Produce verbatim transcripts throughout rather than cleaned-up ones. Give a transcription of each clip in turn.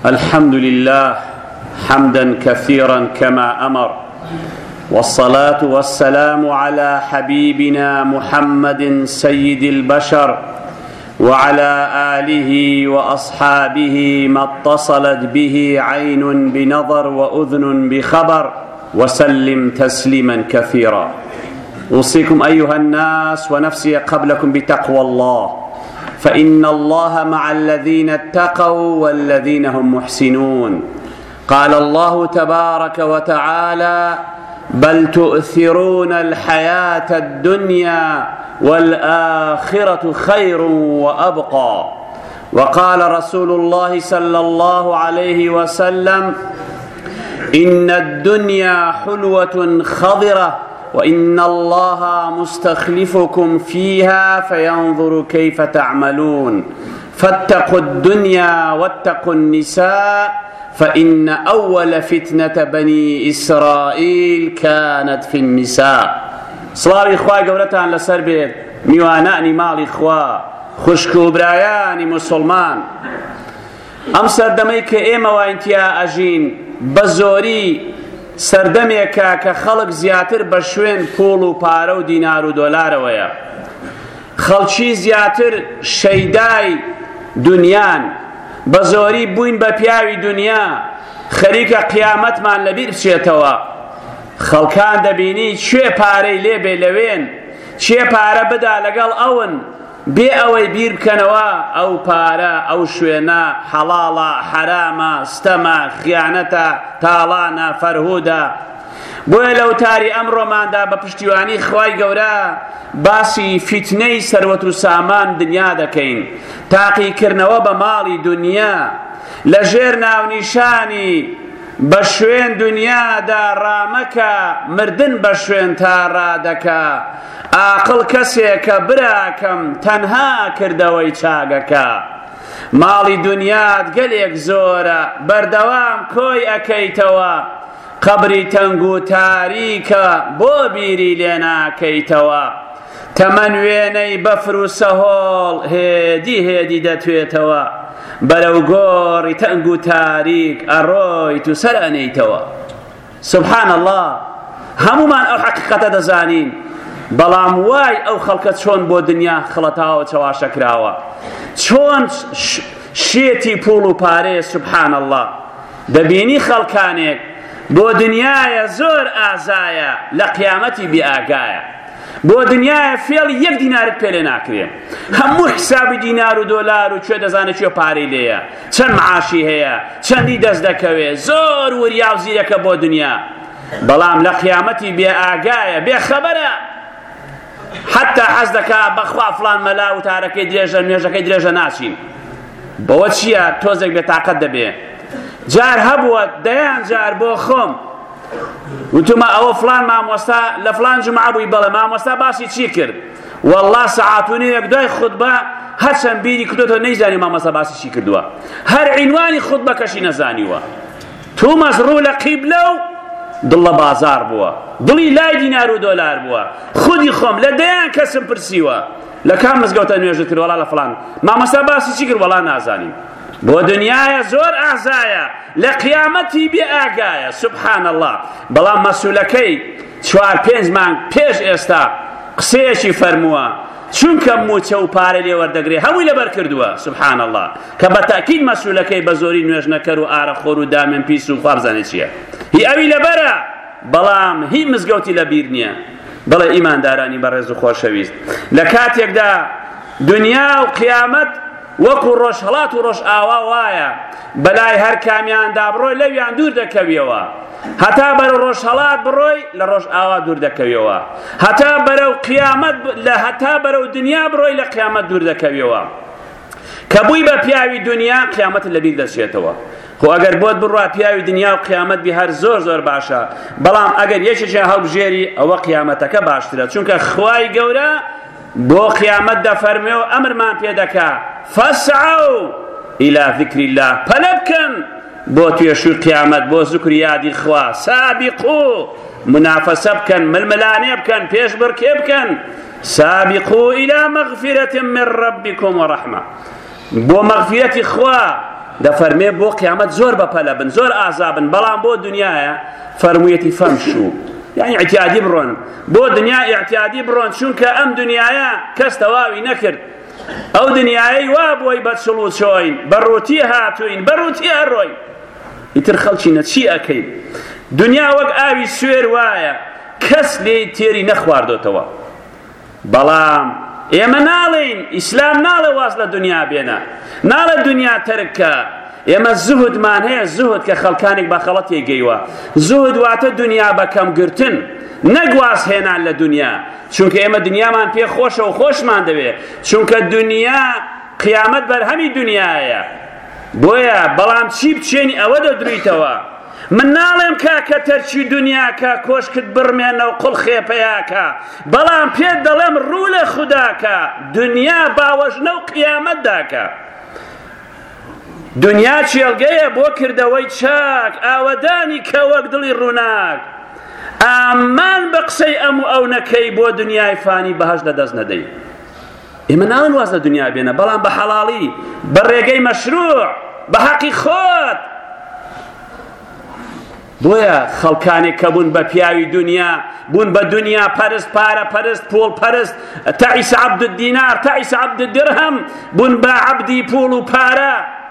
الحمد لله حمدا كثيرا كما أمر، والصلاة والسلام على حبيبنا محمد سيد البشر وعلى آله وأصحابه ما اتصلت به عين بنظر وأذن بخبر، وسلم تسليما كثيرا. أوصيكم أيها الناس ونفسي قبلكم بتقوى الله، فإن الله مع الذين اتقوا والذين هم محسنون. قال الله تبارك وتعالى: بل تؤثرون الحياة الدنيا والآخرة خير وأبقى. وقال رسول الله صلى الله عليه وسلم: إن الدنيا حلوة خضرة، وإن الله مستخلفكم فيها فينظر كيف تعملون. فاتقوا الدنيا واتقوا النساء، فإن أول فتنة بني إسرائيل كانت في النساء. سڵاوی خوای گەورەتان لەسەر بێت، میوانانی ماڵی خوا، خوشک و برایانی مسلمان. ئەم سەردەمەی کە ئێمە واینتیا ئەژین بە زۆری سەردەمێکە کە خەڵک زیاتر بە شوێن پوڵ و پارە و دینار و دۆلارەوەیە. خەڵکی زیاتر شەیدای دنیان، بە زۆری بووین بە پیاوی دنیا، خەریکە قیامەتمان لەبیر بچێتەوە. خەڵکان دەبینی کوێ پارەی لێ بێ لەوێن، چێ پارە بدا لەگەڵ ئەون، بێ ئەوەی بیر بکەنەوە ئەو پارە ئەو شوێنە حەڵاڵە، حەرامە، ستەمە، خیانەتە، تاڵانە، فەرهودە. بۆیە لەو تاری ئەمڕۆماندا بە پشتیوانی خوای گەورە باسی فیتنەی سەروەت و سامان دنیا دەکەین. تاقیکردنەوە بە ماڵی دنیا لەژێر ناونیشانی بە شوێن دنیادا ڕامەکە، مردن بە شوێن تا ڕادەکە. ئاقڵ کەسێکە براکەم تەنها کردەوەی چاگەکە. ماڵی دنیات گەلێک زۆرە، بەردەوام کۆی ئەکەیتەوە. قەبری تەنگ و تاریکە، بۆ بیری لێ ناکەیتەوە. تەمەن وێنەی بەفر و سەهۆڵ هێدی هێدی دەتوێتەوە. بەرەو گۆڕی تەنگ و تاریک ئەڕۆیت و سەر ئەنەیتەوە. سبحان الله، هەمومان ئەو حەقیقەتە دەزانین، بەڵام وای ئەو خەڵکە چۆن بۆ دنیا خڵەتاوە چەواشەکراوە، چۆن شێتی پوڵ و پارەیە. سبحان الله، دەبینی خەڵکانێک بۆ دنیایە زۆر ئازایە، لە قیامەتی بێئاگایە. بۆ دنیایە فێڵی یەک دینارت پێ لێ ناکرێ، هەموو حسابی دینار و دۆلار و کوێ دەزانێت کوێ پارەی لێیە، چەند معاشی هەیە، چەندی دەست دەکەوێ، زۆر وریا و زیرەکە بۆ دنیا. بەڵام لە قیامەتی بێئاگایە، بێخەبەرە. حتا حەز دەکا بەخوا فڵان مەلا و تارەکەی درێژە، نوێژەکەی درێژە ناچین. بەوە چییە؟ تۆزێک بێتاقەت دەبێ. جار هەبووە دەیان جار بۆ خۆم وتما ئەوە فڵان مامۆستا لە فڵان جومعە بووی، بەڵێ مامۆستا باسی چی کرد؟ وەڵڵا سەعات و نیوێک دوای خوتبە هەرچەند بیری کردوتەوە نەیزانی مامۆستا باسی چی کردووە، هەر عینوانی خوتبەکەشی نەزانیوە. تومەس ڕوو لە قیبلە و دڵ لە بازار بووە، دڵی لای دینار و دۆلار بووە. خودی خۆم لە دەیان کەسم پرسیوە لە کام مزگەوتە نوێژت کرد؟ وەڵا لە فڵان. مامۆستا باسی چی کرد؟ وەڵا نازانیم. بۆ دنیایە زۆر ئازایە، لە قیامەتی بێئاگایە. سبحان الله. بەڵام مەسوولەکەی چوار پێنج مانگ پێش ئێستا قسەیەکی فەرمووە، چونکە موچە و پارە لێ وەردەگرێ هەمووی لەبەر کردووە. سبحان الله، کە بە تاکید مەسوولەکەی بە زۆری نوێژ نەکەر و ئارەخۆر و دامێن پیس و خوابزانێت چییە. هی ئەوی لەبەرە، بەڵام هی مزگەوتی لەبیر نییە. بەڵێ ئیماندارانی بەڕێز و خۆشەویست، لە کاتێکدا دنیا و قیامەت وەکو ڕۆژ هەڵات و ڕۆژ ئاوا وایە، بەلای هەر کامیاندا بڕۆی لەویان دوور دەکەویەوە. هەتا بەرەو ڕۆژ هەڵات بڕۆی لە ڕۆژ ئاوا دوور دەکەویەوە. هەتا بەرەو قیامەت لە هەتا بەرەو دنیا بڕۆی لە قیامەت دوور دەکەویەوە. کە بووی بە پیاوی دنیا، قیامەت لەبیر دەچێتەوە. خۆ ئەگەر بۆت بڕوا پیاوی دنیا و قیامەت بی هەر زۆر زۆر باشە، بەڵام ئەگەر یەکێکیان هەڵبژێری ئەوە قیامەتەکە باشترە. چونکە خوای گەورە بۆ قیامەت دەفەرمێ و ئەمرمان پێ دەکا: فەسعەو إلى ذكر الله، پەلە بکەن بۆ توێشوی قیامەت، بۆ زوکری یادی خوا. سابقوا، منافەسە بکەن، ململانێ بکەن، پێشبڕکێ بکەن. سابقوا إلى مغفرة من ربكم ورحمة، بۆ مەغفیرەتی خوا دەفەرمێ بۆ قیامەت زۆر بەپەلە بن، زۆر ئازا بن، بەڵام بۆ دنیایە فەرموویەتی فەمشو، یعنی اعتیادی بڕۆن بۆ دنیا، اعتیادی بڕۆن، چونکە ئەم دنیایە کەس تەواوی نەکرد. ئەو دنیایەی وا بۆی بەچڵ و چۆین، بەڕووتی هاتوین، بەڕووتی ئەڕۆین، ئیتر خەڵچینە چی ئەکەین؟ دنیا وەک ئاوی سوێر وایە، کەس لێی تێری نەخواردۆتەوە. بەڵام ئێمە ناڵێین، ئیسلام ناڵێ واز لە دنیا بێنە، ناڵێ دنیا تەرکە. ئێمە زوهدمان هەیە، زوهد کە خەڵکانێک بە خەڵەت تێگەیوە. زوهد واتە دنیا بەکەم گرتن، نەگواز هێنان لە دنیا، چونکە ئێمە دنیامان پێ خۆشە و خۆشمان دەوێت، چونکە دنیا قیامەت بەرهەمی دنیایە. بۆیە بەڵام چی بچێنی ئەوە دەدرویتەوە. من ناڵێم کاکە تەرچی دنیاکە، کۆشکت بڕمێنە و قوڵ خێپەیاکە، بەڵام پێت دەڵێم ڕوو لە خوداکە، دنیا باوەژنە و قیامەتداکە. دنیا چێلگەیە بۆ کردەوەی چاک، ئاوەدانی کە وەک دڵی ڕووناک. ئامان بە قسەی ئەم و ئەو نەکەی، بۆ دنیای فانی بەهەش لەدەست نەدەی. ئێمە ناڵێن واز لە دنیا بێنە، بەڵام بە حەڵاڵی، بە ڕێگەی مەشروع، بە حەقی خۆت. بۆیە خەڵکانێک کە بوون بە پیاوی دنیا، بوون بە دنیا پەرست، پارە پەرست، پۆڵ پەرست، تەعیس عەبد الدینار، تەعیس عەبد الدرهم، بوون بە عەبدی پوڵ و پارە.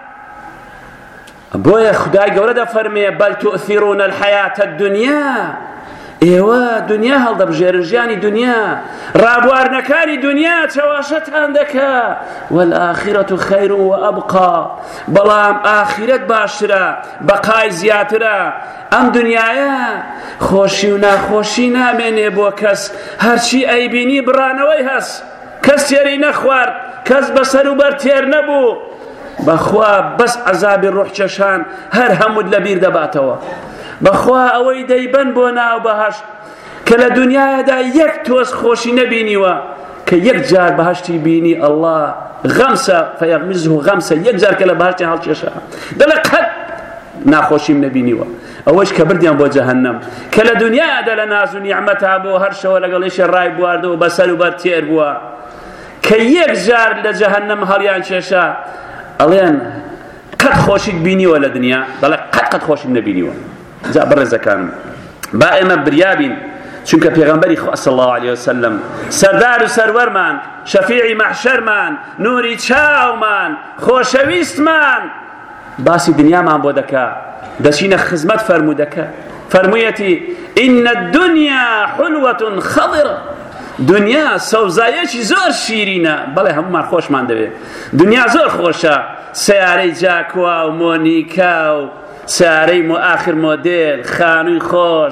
بۆیە خودای گەورە دەفەرمێ بەل تؤثیرون الحیاة الدنیا، ئێوە دنیا هەڵدەبژێرن، ژیانی دنیا، ڕابواردنەکانی دنیا چاواشەتان دەکا، والآخرة خەیر وئەبقا، بەڵام ئاخرەت باشترە، بەقای زیاترە. ئەم دنیایە خۆشی و ناخۆشی نامێنێ بۆ کەس، هەرچی ئەیبینی بڕانەوەی هەست، کەس تێری نەخوارد، کەس بەسەر و بەر تێر نەبوو، بەخوا بەس عەزابی ڕوح چەشان هەر هەمووت لەبیر دەباتەوە. بەخوا ئەوەی دەیبەن بۆ ناو بەهەشت کە لە دنیایەدا یەک تۆز خۆشی نەبینیوە، کە یەک جار بەهەشتی بینی ئەڵڵا غەمسە فەیەغمزه غەمسە، یەک جار کە لە بەهەشتی هەڵکێشا دەڵێ قەت ناخۆشیم نەبینیوە. ئەوەش کە بردیان بۆ جەهەنەم، کە لە دنیادا لە ناز و نیعمەتا بۆ هەر شەوە لەگەڵیشی ڕای بواردەوە بەسەر و بەر تێر بووە، کە یەک جار لە جەهەنەم هەڵیان کێشا ئەڵێن قەت خۆشیت بینیوە لە دنیا؟ دەڵێ قەت قەت خۆشیم نەبینیوە. جا بەڕێزەکانم، با ئێمە بریابین، چونکە پێغەمبەری خوا صلی الله علیه وسلم سەردار و سەروەرمان، شەفیعی مەحشەرمان، نوری چاومان، خۆشەویستمان، باسی دنیامان بۆ دەکا، دەچینە خزمەت فەرموودەکە، فەرموویەتی ئین الدنیا حلوة خەضرة، دنیا سەوزایەکی زۆر شیرینە. بەڵێ هەمومان خۆشمان دەوێت، دنیا زۆر خۆشە، سیارەی جاکوا و مۆنیکا و سیارەی آخر مۆدێل، خانووی خۆش،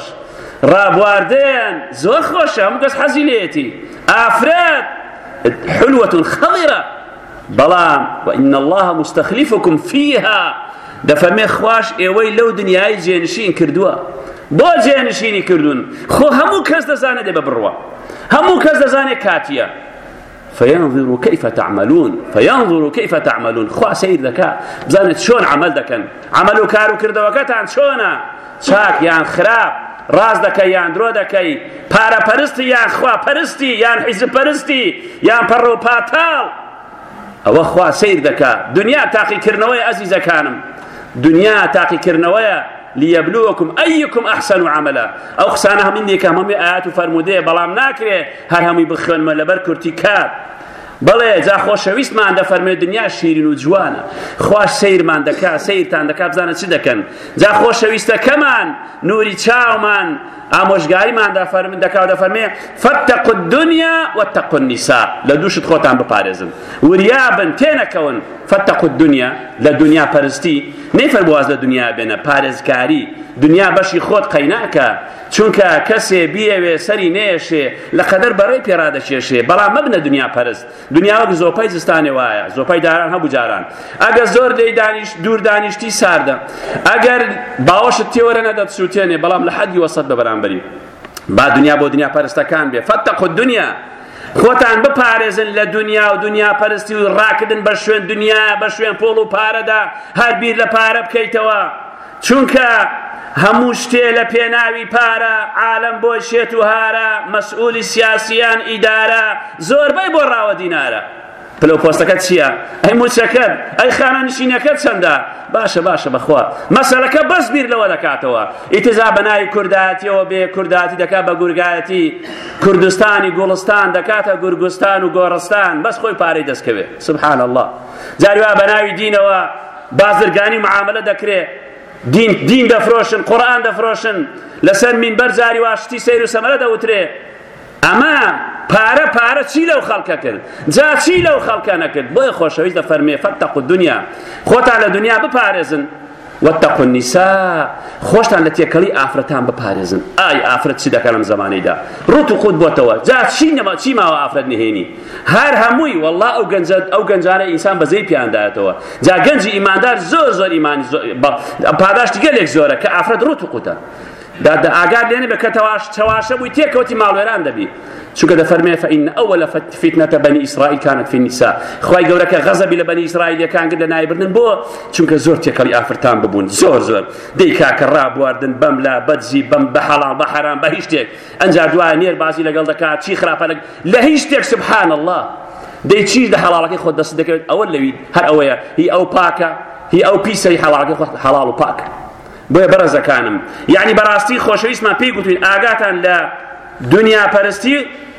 ڕابواردن زۆر خۆشە، هەموو کەس حەزی لێتی، ئافرەت حلوة خەضرة. بەڵام وإن الله مستخلفكم فيها، دەفەرمێ خوش ئێوەی لەو دنیای جێنشین کردووە. بۆ جێنشینی کردوون؟ خۆ هەموو کەس دەزانێت دێ بە بڕوە، هەموو کەس دەزانێت کاتیە. فينظر كيف تعملون، فينظر كيف تعملون، خوا سیر دەکا بزانێت چۆن عمل دەکەن، عمل و کار و کردەوەکەتان چۆنە، چاک یان خراپ، ڕاست دەکەی یان درۆ دەکەی، پارەپەرستی یان خواپەرستی، یان حیزبپەرستی، یان پەڕۆ و پاتاڵ، ئەوە خوا سیر دەکا. دنیا تاقیکردنەوەی ئەزیزەکانم، دنیا تاقیکردنەوەیە، ليبلوكم أيكم أحسن عملا. أو خسانة من ديك هم آيات فرمودية بلام ناكري هر همي بخون ما لبر كرتيكات. بله جا خوشویست من ده فرمود دنیا شیرین و جوانه، خوش سیر من دکا، سیر تان دکا بزنه چی دکن. جا خوشویست کمان نوری چاو من آموزگاری من ده فرمود دکا ده فرمود فتقوا الدنيا واتقوا النساء، لدوشت خوتان بپارزن وریابن تینا کون. فتقوا الدنيا لدنیا پرستی نفر بواز لدنیا بینه پارزکاری، دنیا باشی خود قیناکه، چونکه کسی بیه سری نیشه لقدر برای پیراده چشه، بلا مبنه دنیا پرست. دنیا وقت زوپای زستانه وایه، زوپای داران ها بجاران. اگر زور دی دانش دور دانشتی سرده، اگر باوش تیوره نداد سوتینه، بلام لحدی وسط ببران بری. بعد دنیا با دنیا پرستکان بی. فتقوا الدنیا، خوتان بپارێزن لە دنیا و دنیا پەرستی و ڕاکردن بە شوێن دنیا، بە شوێن پۆڵ و پارەدا، هەر بیر لە پارە بکەیتەوە، چونکە هەموو شتێ لە پێناوی پارە، عالەم بۆ شێت و هارە، مەسئولی سیاسیان ئیدارە، زۆربەی بۆ ڕاوە دینارە. پلو پۆستەکەت چییە؟ ئەی موچەکەت، ئەی خانە نشینەکەت چەندە؟ باشە باشە بەخوا مەسەلەکە بەس بیر لەوە دەکاتەوە. ئیتیزا بەناوی کوردایەتیەوە بێ کوردایەتی دەکات بە گورگایەتی، کوردستانی گوڵستان دەکاتە گورگستان و گۆڕستان، بەس خۆی پارەی دەستکەوێ. سبحان الله. جاری وا بەناوی دینەوە بازرگانی معاملە دەکرێت، دین دین دەفرۆشن، قورئان دەفرۆشن، لەسەر مینبەر جاری وا شتی سەیر و سەمەرە دەوترێ. ئەمە پارە پارە چی لەو خەڵکە کرد؟ جا چی لەو خەڵکە نەکرد؟ بۆیە خۆشەویست دەفەرمێ فەتەقوا الدنیا، خۆتان لە دنیا بپارێزن، واتقوا النساء، خۆشتان لە تێکەڵی ئافرەتان بپارێزن. ئای ئافرەت چی دەکات لەم زەمانەیدا؟ ڕوت و قوت بۆتەوە. جا چی نەما چی ماوە ئافرەت نهێنی؟ هەر هەمووی وەڵڵا ئەو گەنجە ئەو گەنجانە ئینسان بەزەی پیاندایەتەوە. جا گەنجی ئیماندار زۆر زۆر ئیمانی پاداشتی گەلێک زۆرە کە ئافرەت ڕوت و قوتە. دا ئاگار لێنێ بە کە چەواشە بووی تێکەوتی ماڵوێران دەبی. چونکە دەفەرمێ فإن أول فتنة بني إسرائيل كانت في النساء. خوای گەورەکە غەزەبی لە بەنی ئیسرائیلەکان کرد لە نایبردن بۆ چونکە زۆر تێکەڵی ئافرەتان ببوون، زۆر زۆر دەی کاکە ڕابواردن بەم لا بەدزی بەم بە حەڵال بە حەرام بە هیچ شتێک، ئەنجا دوایە نێربازی لەگەڵ دەکات، چی خراپە لە هیچ شتێک. سبحان الله. دەی چیش لە حەڵاڵەکەی خۆت دەست دەکەوێت؟ ئەوە لەوی هەر ئەوەیە، هی ئەو پاکە، هی ئەو پیسەی حەڵاڵەکەی خۆت حەڵاڵ و پاکە. بۆیە بەڕێزەکانم، یعنی بەڕاستی خۆشەویستمان پێی گوتوین ئاگاتان لە دنیا پەرستی،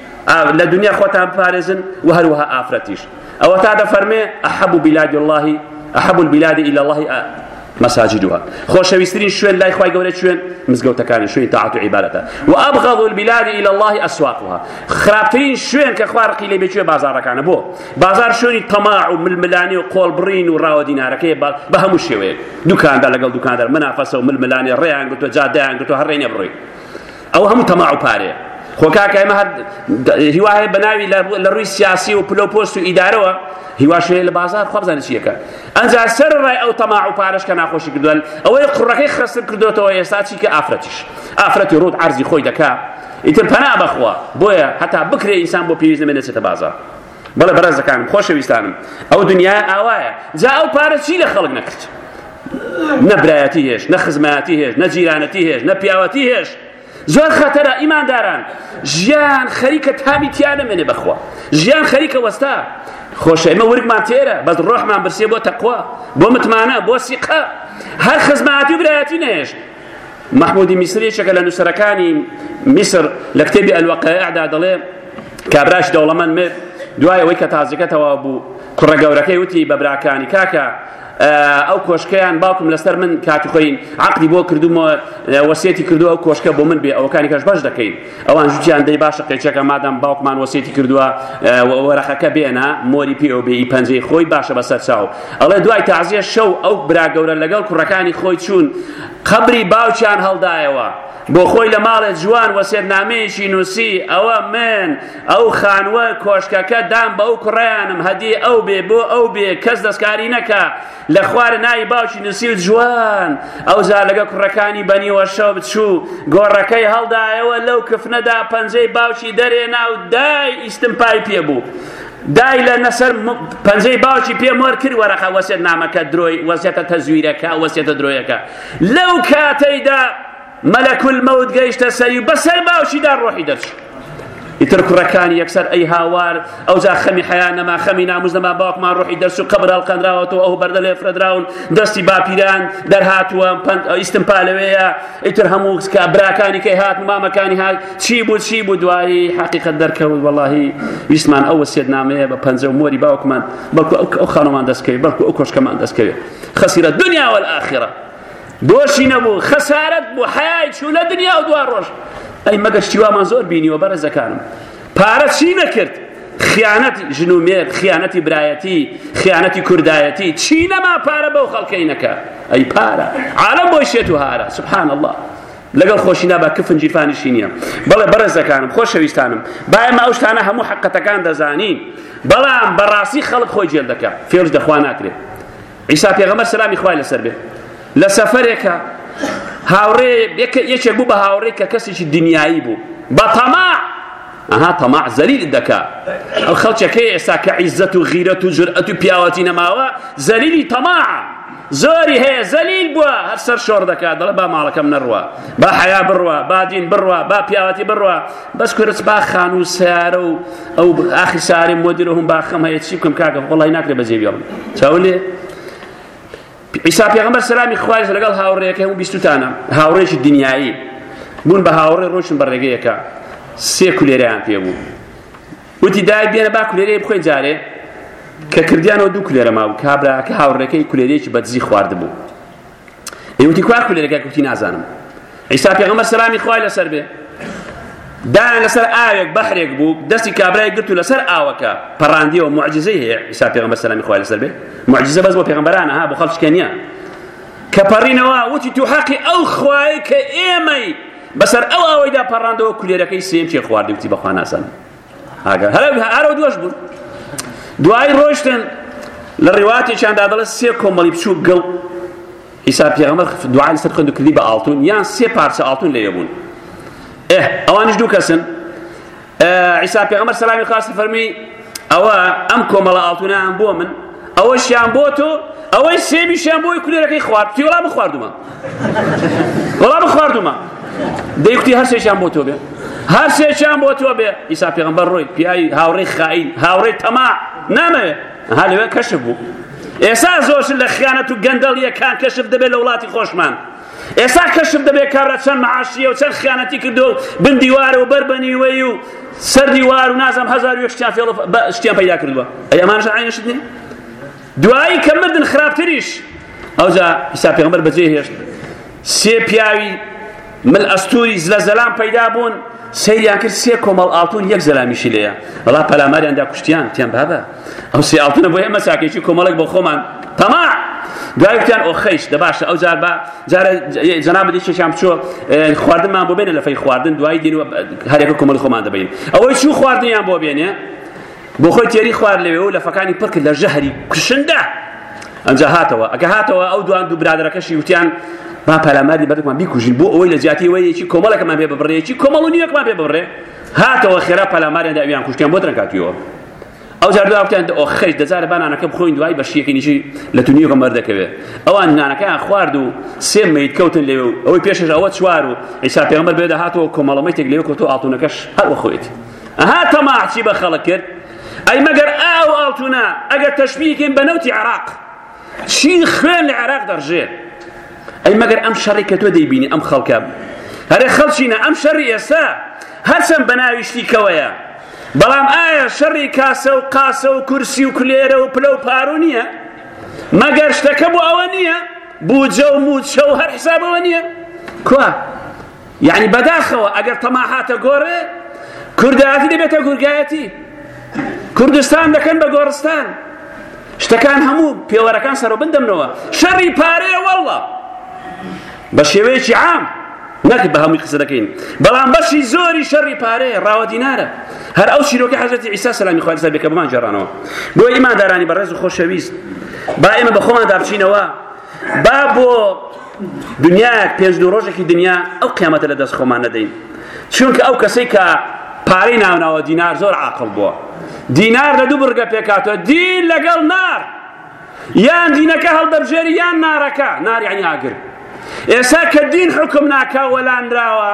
لە دنیا خۆتان بپارێزن و هەروەها ئافرەتیش. ئەوە تا دەفەرمێ ئەحەبُ بلاد الله ئەحەبُ البلاد إلى الله مساجدها. خۆشەویستترین شوێن لای خوای گەورە شوێن مزگەوتەکانی، شوێنی تاعەت و عیبادەتە. وأبغض البلاد إلى الله أسواقها. خراپترین شوێن کە خوا ڕقی لێ بێ کوێ؟ بازاڕەکانە. بۆ بازار شوێنی تەماع و ململانی و قۆڵبڕین و ڕاوە دینارەکەی بە هەموو شێوەیەک، دوکاندار لەگەڵ دوکاندار منافەسە و ململانی ڕێیان گرتووە، جادەیان گرتووە، هەر ڕێی نەبڕی. ئەوە هەموو تەماع و پارەیە. خۆ کاکە ئێمە هەر هیوایە بەناوی لە ڕووی سیاسی و پلۆپۆست و ئیدارەوە هیواشەیە لە بازار خوا بزانێت چیەکە. ئەنجا سەرڕای ئەو تەماع و پارەش کە ناخۆشی کردووە، ئەوەی قوڕەکەی خەستر کردوێتەوە ئێستا چی کە ئافرەتیش. ئافرەتی ڕوت عەرزی خۆی دەکات، ئیتر پەنا بەخوا، بۆیە هەتا بکرێ ئینسان بۆ پێویست نەبێت نەچێتە بازار. بەڵێ بەڕێزەکانم خۆشەویستانم، ئەو دنیای ئاوایە. جا ئەو پارە چی لە خەڵک نەکرد؟ نە برایەتی هێش، نە خزمەتی هێش، نە جیرانەتی هێش، نە پیاوەتی هێش. زۆر خەتەرە ئیمانداران، ژیان خەریکە تامی تیا نەمێنێ بەخوا، ژیان خەریکە وەستا. خۆشە ئێمە ورگمان تێرە، بەس ڕۆحمان برسێ بۆ تەقوا، بۆ متمانە، بۆ سیقە. هەر خزمەتی و برایەتی نەهێش. محمودی میسری یەکێکە لە نووسەرەکانی میسر لە کتێبی ئەلوەقایعدا دەڵێ کابراش دەوڵەمەند مرد، دوای ئەوەی کە تازەکەتەوە بوو، کوڕە گەورەکەی وتی بە براکانی کاکە ئەو کۆشکەیان باوکم لەسەر من کاتی خۆین عەقدی بۆ کردومەوە، وەسیەتی کردووە ئەو کۆشکە بۆ من بێ، ئەوەکانی کەش بەش دەکەین. ئەوان ژوتیان دەی باشە قێچەکە مادام باوکمان وەسیەتی کردووە وەرەخەکە بێنە مۆری پێ ئەو بێ ئی پەنجەی خۆی باشە بەسەر چاو. ئەڵێ دوای تەعزیە شەو ئەو برا گەورە لەگەڵ کوڕەکانی خۆی چوون قەبری باوکیان هەڵدایەوە، بۆ خۆی لە ماڵێ جوان وەسیەتنامەیەکی نووسی، ئەوە من ئەو خانوە کۆشکەکە دام بە ئەو کوڕەیانم، هەدی ئەو بێ بۆ ئەو بێ، کەس دەستکاری نەکە، لە خوارە ناوی باوکی نووسی و جوان. ئەو جا لەگە کوڕەکانی بەنیوە شەو بچوو گۆڕەکەی هەڵدایەوە، لەو کفنەدا پەنجەی باوکی دەرێنا و دای ئیستمپای پێ بوو، دای لە نەسەر پەنجەی باوکی پێم وەر کرد وەرەقە وەسیەتنامەکە درۆی، وەسیەتە تەزویرەکە، وەسیەتە درۆیەکە. لەو کاتەیدا مەلەک المەوت گەیشتە سەری و بەسەر باوشیدا ڕۆحی دەرچوو. ئیتر کوڕەکانی یەکسەر ئەی هاوار، ئەوجا خەمی حەیا نەما، خەمی ناموز نەما، باوکمان ڕۆحی دەرچوو، قەبر هەڵقەندراوەتەوە، ئەو بەردە لێ فرەدراون، دەستی باپیران دەرهاتووە، ئیستمپا لەوەیە. ئیتر هەموو براکانی کەی هات، مامەکانی هات، چی بوو چی بوو، دوایی حەقیقەت دەرکەوت وەڵاهی ویستمان ئەو وەسیەتنامەیە بە پەنجە و مۆری باوکمان، بەڵکو ئەو خانومان دەستکەوێت، بەڵکو ئەو کۆشکەمان دەستکەوێت. خەسیرە دنیا والآخرە، دۆشی نەبوو، خەسارەت بوو، حەیای چوو لە دنیا و دوا ڕۆژ. ئەی مەگە شتیوامان زۆر بینیوە بەڕێزەکانم. پارە چی نەکرد؟ خیانەتی ژن و مێرد، خیانەتی برایەتی، خیانەتی کوردایەتی، چی نەما پارە بەو خەڵکەی نەکە. ئەی پارە عالەم بۆی شێت و هارە. سبحان الله. لەگەڵ خۆشی نابا کفن جیرفانیشی نییە. بەڵێ بەڕێزەکانم خۆشەویستانم، با ئێمە ئەو شتانە هەموو حەقەتەکان دەزانین، بەڵام بەڕاستی خەڵک خۆی جێل دەکات، فێرش دەخوا ناکرێت. عیسا پێغەمبەر سەلامی خوای لەسەر بێ لە سەفەرێکە هاوڕێ یەکێک بوو بە هاوڕێ کە کەسێکی دنیایی بوو، بە تەماع ئەها تەماع زەلیل دەکات. ئەو خەڵکێکەیە ئێستا کە عیزەت و غیرەت و جورئەت و پیاوەتی نەماوە، زەلیلی تەماعە، زۆری هەیە زەلیل بووە هەر سەر شۆڕ دەکات دەڵێ با ماڵەکەم نەڕوە با حیا بڕوە با دین بڕوە با پیاوەتی بڕوە بەس کورس با خان و سیارە و ئەو ئاخی ساری مۆدیرە هەم باخەم هەیە چی بکەم کاکە وەڵی ناکرێ بەجێ بێڵم چاولێ عیسا پێغەمبەر سەلامی خوای لەگەڵ هاوڕێیەکە هەموو بیستوتانە هاوڕێیەکی دنیایی بوون بە هاوڕێ ڕۆشن بە ڕێگەیەکە سێ کولێرەیان پێ بوو وتی دای بێنە با کولێرەیە بخۆین جارێ کە کردیانەوە دوو کولێرە مابوو کابراکە هاوڕێکەی کولێرەیەکی بەدزی خواردبوو ئێوتی کوار کولێرەکە کوتی نازانم عیسا پێغەمبەر سەلامی خوای لەسەر بێ دایان لەسەر ئاوێک بەحرێک بوو دەستی کابرای گرت و لەسەر ئاوەکە پەڕاندیەوە موعجزەی هەیە عیسا پێغەمبەر سەلامی خوای لەسەر بێ موعجزە بەس بۆ پێغەمبەرانە ها بۆ خەڵکیش نییە کە پەڕینەوە وتی تو حەقی ئەو خوای کە ئێمەی بەسەر ئەو ئاوەیدا پەڕاندەوە کولێرەکەی سێم چێ خواردی وتی بەخوا ناسان هەرەوە دووەش بوون دوای ڕۆیشتن لە ڕێواتێکیاندا دەڵێت سێ کۆمەڵی بچوو گەڵ عیسا پێغەمبەر دوعای لەسەر خوێند و کردی بە ئاڵتون یان سێ پارچە ئاڵتون لێیە بوون ئێ ئەوانش دوو کەسن عیسا پێغەمبەر سەلامی خوا فەرمی ئەوە ئەم کۆمەڵە ئاڵتونیان بۆ من ئەوەشیان بۆ تۆ ئەوەی سێمیشیان بۆی کولێرەکەی خوارد تی وەڵام بخواردومە وەڵام بخواردومە دەیکوتی هەر سێکیان بۆ تۆ بێ هەر سێکیان بۆ تۆ بێ عیسا پێغەمبەر ڕۆی پیاوی هاوڕێی خائین هاوڕێی تەماع نامەوێ ها لەوێ کەشف بوو ئێستا زۆرشن لە خیانەت و گەندەڵیەکان کەشف دەبێت لە وڵاتی خۆشمان ئێستا کەشف دەبێت کابرا چەند مەعاشیە و چەند خیانەتی کردو و بن دیوارە و بەر بەنیوەی و سەر دیوار و نازانم هەزار و یەک شتیان فێڵ شتیان پەیدا کردووە ئەی ئەمانەش عینەشت نییە دوایی کە مردن خراپتریش ئەوجا عیسا پێغەمبەر بەجێ هێشت سێ پیاوی مل ئەستوری زلەزەلام پەیدا بوون سەیریان کرد سێ کۆمەڵ ئاڵتون یەک زەلامیشی لێیە وەڵا پەلاماریاندا کوشتیان تیان بابە ئەو سێ ئاڵتونە بۆ ئێمە ساکێکی کۆمەڵێک بۆ خۆمان تەماع دوای وتیان ئۆ خەیش دەباشە ئەو جار بە جارە جەناب دیشێکیان بچۆ خواردنمان بۆ بێنە لە فەی خواردن دوای دین و هەرێکە کۆمەڵی خۆمان دەبین ئەوەی چوو خواردنیان بۆ بێنێ بۆ خۆی تێری خوارد لەوێ و لە فەکانی پڕ کرد لە ژەهری کوشندە ئەنجا هاتەوە ئەگە هاتەوە ئەو دوان دوو برادەرەکەشی وتیان با پەلاماری بەردەکمان بیکوژین بۆ ئەوەی لە جیاتی وەیەکی کۆمەڵێکمان پێ ببڕێ یەکی کۆمەڵ و نیوەکمان پێ ببڕێ هاتەوە خێرا پەلاماریان داویان کوشتیان بۆ دڕنکاتیەوە ئەو جار دوای وتیان ئۆ خەیش دەزارە با نانەکە بخۆین دوای بەشیەکەی نیشی لە تونیوەکە مەردەکەوێ ئەوان نانەکەیان خوارد و سێ مەیت کەوتن لێوە و ئەوەی پێشش ئەوە چوار و عیسا پێغەمبەر بێدا هاتەوە کۆمەڵەمەیتێک لێوە کەوتۆ ئاڵتونەکەش هەر وە خۆیەتی ئەها تەماع چی بە خەڵک کرد ئەی مەگەر ئاو ئاڵتونە ئەگەر تەشبیهکەین بە نەوتی عێراق چی خوێن لە عێراق دەڕژێ ئەی مەگەر ئەم شەڕی کە تۆ دەیبینی ئەم خەڵکە هەرێ خەڵچینە ئەم شەڕی ئێستا هەرچەند بە ناوی شتیکەوەیە بەڵام ئایا شەڕی کاسە و قاسە و کورسی و کولێرە و پلە و پارو نییە مەگەر شتەکە بۆ ئەوە نییە بوجە و موچە و هەر حسابەوە نییە کوا یعنی بەداخەوە ئەگەر تەماع هاتە گۆڕێ کوردایەتی دەبێتە گورگایەتی کوردستان دەکەن بە گۆڕستان شتەکان هەموو پێوەرەکان سەرۆبن دەمنەوە شەڕی پارەیە وەڵڵا بە شێوەیەکی عام نەکرد بە هەمووی قسە دەکەین بەڵام بەشی زۆری شەڕی پارەیە ڕاوە دینارە هەر ئەو شیرۆکی حەزرەتی عیسا سەلامی خوای لەسەر بێ کە بمان جێڕانەوە بۆ ئیماندارانی بەڕێز و خۆشەویست با ئێمە بە خۆماندا بچینەوە با بۆ دنیایەک پێنج دوو ڕۆژێکی دنیا ئەو قیامەتە لە دەست خۆمان نەدەین چونکە ئەو کەسەی کە پارەی ناوناوە دینار زۆر عاقڵ بووە دینار لە دوو بڕگە پێکاتەوە دین لەگەڵ نار یان دینەکە هەڵدەبژێری یان نارەکە نار یعنی ئاگر ئێستا کە دین حکم ناکا وەلانراوە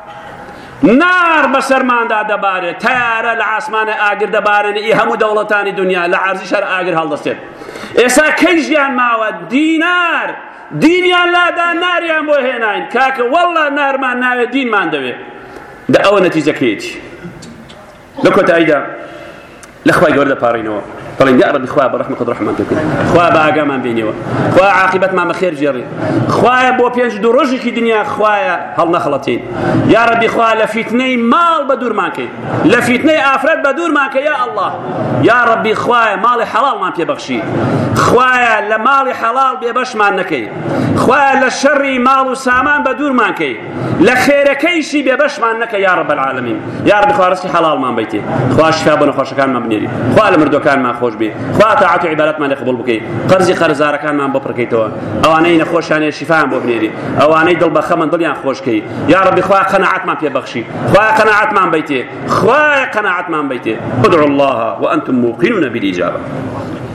نار بەسەرماندا دەبارێت تیارە لە ئاسمانە ئاگر دەبارێنێ ئی هەموو دەوڵەتانی دنیا لە عەرزی شەر ئاگر هەڵدەستێت ئێستا کەی ژیان ماوە دینار دینیان لادا ناریان بۆ هێناین کاکە وەڵڵا نارمان ناوێت دینمان دەوێت دە ئەوە نەتیجەکەیەتی لە کۆتاییدا لە خوای گەورە دەپاڕینەوە بەڵێن یا رەبی خوا بەڕەحمە قەد ڕەحمەتت بکە خوا بە ئاگامان بینیەوە خوا عاقبەتمان بەخێر ژێڕی خوایە بۆ پێنج دوو ڕۆژێکی دنیا خوایە هەڵنەخەڵەتین یا رەبی خوا لە فیتنەی ماڵ بە دوورمان کەی لە فیتنەی ئافرەت بە دوورمان کە یا ئەڵڵاه یا رەبی خوایە ماڵی حەڵاڵمان پێبەخشی خوایە لە ماڵی حەڵاڵ بێبەشمان نەکەی خوایە لە شەڕی ماڵ و سامان بە دوورمان کەی لە خێرەکەیشی بێبەشمان نەکە یا رەب العالەمین یا رەبی خوا ڕستی حەڵاڵمان بیتێ خوا شفا بۆ نەخۆشەکانمان بنێری خوا لە مردوەکانمان خۆش بێ خوا تاعات و عیبادەتمان لێ قبوڵ بکەی قەرزی قەرزارەکانمان بۆ پڕکەیتەوە ئەوانەی نەخۆشیان شیفایان بۆ بنێری ئەوانەی دڵبەخەمن دڵیان خۆشکەی یا رەبی خوا قەناعەتمان پێبەخشی خوا قەناعەتمان بیتێ خوا قەناعەتمان بیتێ ادعوا الله وأنتم موقنون بالإجابة